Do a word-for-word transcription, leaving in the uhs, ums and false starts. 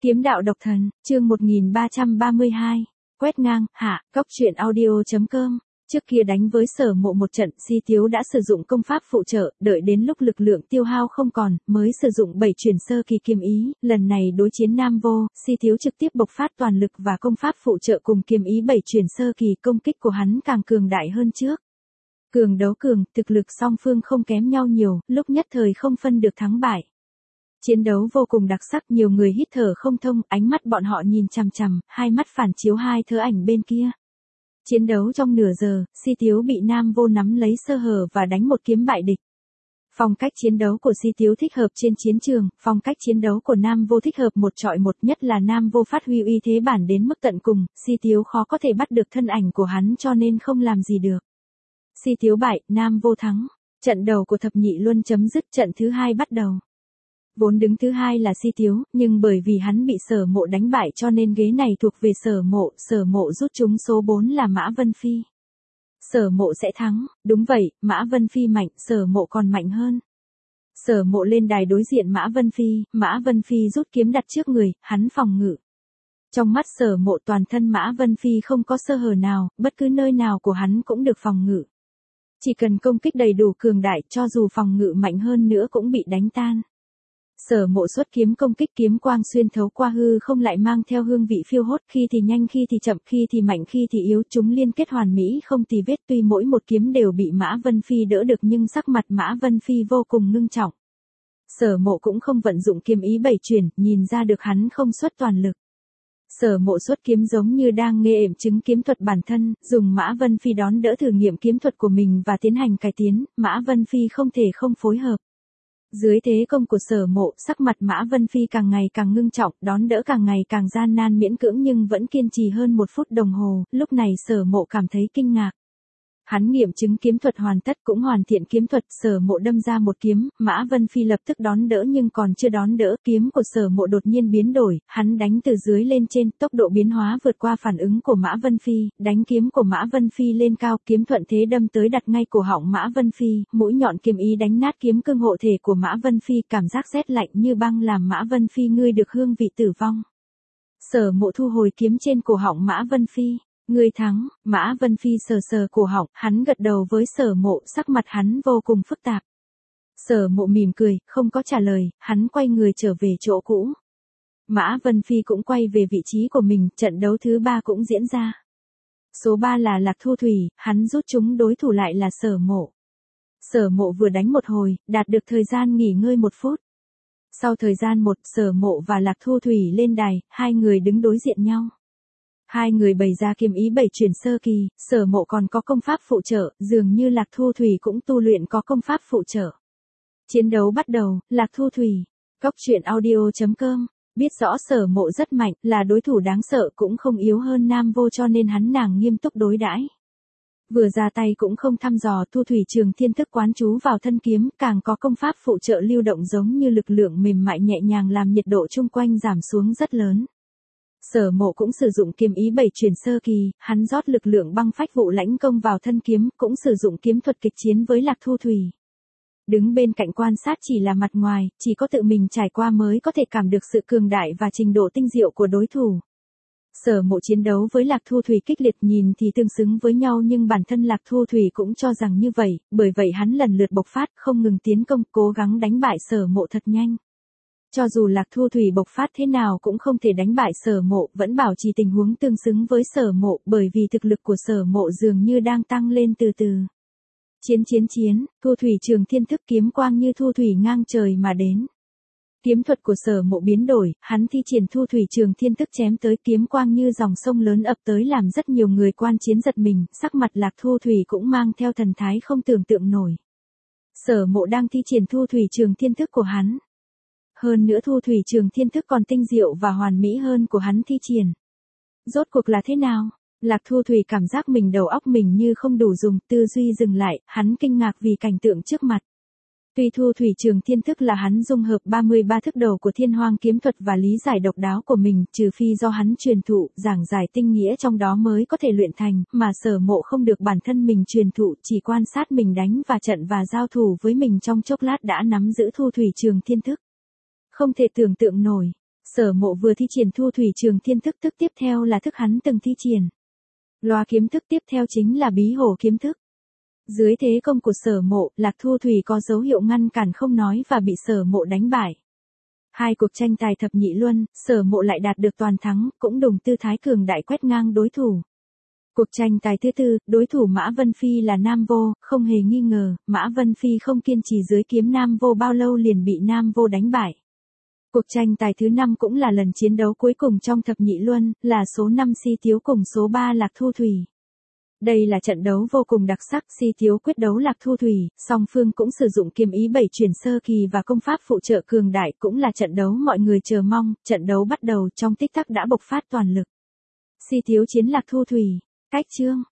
Kiếm đạo độc thần, chương một nghìn ba trăm ba mươi hai. Quét ngang, hạ, cốc truyện audio chấm com. Trước kia đánh với Sở Mộ một trận, Si Tiếu đã sử dụng công pháp phụ trợ, đợi đến lúc lực lượng tiêu hao không còn, mới sử dụng bảy chuyển sơ kỳ kiếm ý, lần này đối chiến Nam Vô, Si Tiếu trực tiếp bộc phát toàn lực và công pháp phụ trợ cùng kiếm ý bảy chuyển sơ kỳ, công kích của hắn càng cường đại hơn trước. Cường đấu cường, thực lực song phương không kém nhau nhiều, lúc nhất thời không phân được thắng bại. Chiến đấu vô cùng đặc sắc, nhiều người hít thở không thông, ánh mắt bọn họ nhìn chằm chằm, hai mắt phản chiếu hai thớ ảnh bên kia. Chiến đấu trong nửa giờ, Si Tiếu bị Nam Vô nắm lấy sơ hở và đánh một kiếm bại địch. Phong cách chiến đấu của Si Tiếu thích hợp trên chiến trường, phong cách chiến đấu của Nam Vô thích hợp một trọi một, nhất là Nam Vô phát huy uy thế bản đến mức tận cùng, Si Tiếu khó có thể bắt được thân ảnh của hắn cho nên không làm gì được. Si Tiếu bại, Nam Vô thắng. Trận đầu của thập nhị luân chấm dứt, trận thứ hai bắt đầu. Vốn đứng thứ hai là Si Tiếu, nhưng bởi vì hắn bị Sở Mộ đánh bại cho nên ghế này thuộc về Sở Mộ, Sở Mộ rút trúng số bốn là Mã Vân Phi. Sở Mộ sẽ thắng, đúng vậy, Mã Vân Phi mạnh, Sở Mộ còn mạnh hơn. Sở Mộ lên đài đối diện Mã Vân Phi, Mã Vân Phi rút kiếm đặt trước người, hắn phòng ngự. Trong mắt Sở Mộ toàn thân Mã Vân Phi không có sơ hở nào, bất cứ nơi nào của hắn cũng được phòng ngự. Chỉ cần công kích đầy đủ cường đại, cho dù phòng ngự mạnh hơn nữa cũng bị đánh tan. Sở Mộ xuất kiếm công kích, kiếm quang xuyên thấu qua hư không lại mang theo hương vị phiêu hốt, khi thì nhanh khi thì chậm, khi thì mạnh khi thì yếu, chúng liên kết hoàn mỹ không tì vết, tuy mỗi một kiếm đều bị Mã Vân Phi đỡ được nhưng sắc mặt Mã Vân Phi vô cùng ngưng trọng. Sở Mộ cũng không vận dụng kiếm ý bảy chuyển, nhìn ra được hắn không xuất toàn lực. Sở Mộ xuất kiếm giống như đang nghe ểm chứng kiếm thuật bản thân, dùng Mã Vân Phi đón đỡ thử nghiệm kiếm thuật của mình và tiến hành cải tiến, Mã Vân Phi không thể không phối hợp. Dưới thế công của Sở Mộ, sắc mặt Mã Vân Phi càng ngày càng ngưng trọng, đón đỡ càng ngày càng gian nan miễn cưỡng nhưng vẫn kiên trì hơn một phút đồng hồ, lúc này Sở Mộ cảm thấy kinh ngạc. Hắn nghiệm chứng kiếm thuật hoàn tất cũng hoàn thiện kiếm thuật, Sở Mộ đâm ra một kiếm, Mã Vân Phi lập tức đón đỡ nhưng còn chưa đón đỡ, kiếm của Sở Mộ đột nhiên biến đổi, hắn đánh từ dưới lên trên, tốc độ biến hóa vượt qua phản ứng của Mã Vân Phi, đánh kiếm của Mã Vân Phi lên cao, kiếm thuận thế đâm tới đặt ngay cổ họng Mã Vân Phi, mũi nhọn kiếm ý đánh nát kiếm cương hộ thể của Mã Vân Phi, cảm giác rét lạnh như băng làm Mã Vân Phi ngửi được hương vị tử vong. Sở Mộ thu hồi kiếm trên cổ họng Mã Vân Phi. Ngươi thắng, Mã Vân Phi sờ sờ cổ họng, hắn gật đầu với Sở Mộ, sắc mặt hắn vô cùng phức tạp. Sở Mộ mỉm cười, không có trả lời, hắn quay người trở về chỗ cũ. Mã Vân Phi cũng quay về vị trí của mình, trận đấu thứ ba cũng diễn ra. Số ba là Lạc Thu Thủy, hắn rút chúng đối thủ lại là Sở Mộ. Sở Mộ vừa đánh một hồi, đạt được thời gian nghỉ ngơi một phút. Sau thời gian một, Sở Mộ và Lạc Thu Thủy lên đài, hai người đứng đối diện nhau. Hai người bày ra kiếm ý bảy chuyển sơ kỳ, Sở Mộ còn có công pháp phụ trợ, dường như Lạc Thu Thủy cũng tu luyện có công pháp phụ trợ. Chiến đấu bắt đầu, Lạc Thu Thủy. Cốc truyện audio chấm com. Biết rõ Sở Mộ rất mạnh, là đối thủ đáng sợ cũng không yếu hơn Nam Vô cho nên hắn nàng nghiêm túc đối đãi. Vừa ra tay cũng không thăm dò, Thu Thủy Trường Thiên thức quán chú vào thân kiếm, càng có công pháp phụ trợ lưu động giống như lực lượng mềm mại nhẹ nhàng làm nhiệt độ chung quanh giảm xuống rất lớn. Sở Mộ cũng sử dụng kiếm ý bảy chuyển sơ kỳ, hắn rót lực lượng băng phách vụ lãnh công vào thân kiếm, cũng sử dụng kiếm thuật kịch chiến với Lạc Thu Thủy. Đứng bên cạnh quan sát chỉ là mặt ngoài, chỉ có tự mình trải qua mới có thể cảm được sự cường đại và trình độ tinh diệu của đối thủ. Sở Mộ chiến đấu với Lạc Thu Thủy kích liệt, nhìn thì tương xứng với nhau nhưng bản thân Lạc Thu Thủy cũng cho rằng như vậy, bởi vậy hắn lần lượt bộc phát, không ngừng tiến công, cố gắng đánh bại Sở Mộ thật nhanh. Cho dù Lạc Thu Thủy bộc phát thế nào cũng không thể đánh bại Sở Mộ, vẫn bảo trì tình huống tương xứng với Sở Mộ, bởi vì thực lực của Sở Mộ dường như đang tăng lên từ từ. Chiến chiến chiến, Thu Thủy Trường Thiên thức kiếm quang như thu thủy ngang trời mà đến. Kiếm thuật của Sở Mộ biến đổi, hắn thi triển Thu Thủy Trường Thiên thức chém tới, kiếm quang như dòng sông lớn ập tới làm rất nhiều người quan chiến giật mình, sắc mặt Lạc Thu Thủy cũng mang theo thần thái không tưởng tượng nổi. Sở Mộ đang thi triển Thu Thủy Trường Thiên thức của hắn. Hơn nữa Thu Thủy Trường Thiên thức còn tinh diệu và hoàn mỹ hơn của hắn thi triển. Rốt cuộc là thế nào? Lạc Thu Thủy cảm giác mình đầu óc mình như không đủ dùng, tư duy dừng lại, hắn kinh ngạc vì cảnh tượng trước mặt. Tuy Thu Thủy Trường Thiên thức là hắn dung hợp ba mươi ba thức đầu của Thiên Hoang kiếm thuật và lý giải độc đáo của mình, trừ phi do hắn truyền thụ, giảng giải tinh nghĩa trong đó mới có thể luyện thành, mà Sở Mộ không được bản thân mình truyền thụ, chỉ quan sát mình đánh và trận và giao thủ với mình trong chốc lát đã nắm giữ Thu Thủy Trường Thiên thức. Không thể tưởng tượng nổi. Sở Mộ vừa thi triển Thu Thủy Trường Thiên thức, thức tiếp theo là thức hắn từng thi triển. Loa kiếm thức tiếp theo chính là Bí Hổ kiếm thức. Dưới thế công của Sở Mộ, Lạc Thu Thủy có dấu hiệu ngăn cản không nói và bị Sở Mộ đánh bại. Hai cuộc tranh tài thập nhị luân, Sở Mộ lại đạt được toàn thắng, cũng đồng tư thái cường đại quét ngang đối thủ. Cuộc tranh tài thứ tư, đối thủ Mã Vân Phi là Nam Vô, không hề nghi ngờ, Mã Vân Phi không kiên trì dưới kiếm Nam Vô bao lâu liền bị Nam Vô đánh bại. Cuộc tranh tài thứ năm cũng là lần chiến đấu cuối cùng trong thập nhị luân, là số năm Si Tiếu cùng số ba Lạc Thu Thủy. Đây là trận đấu vô cùng đặc sắc, Si Tiếu quyết đấu Lạc Thu Thủy, song phương cũng sử dụng kiếm ý bảy chuyển sơ kỳ và công pháp phụ trợ cường đại, cũng là trận đấu mọi người chờ mong, trận đấu bắt đầu trong tích tắc đã bộc phát toàn lực. Si Tiếu chiến Lạc Thu Thủy, cách chương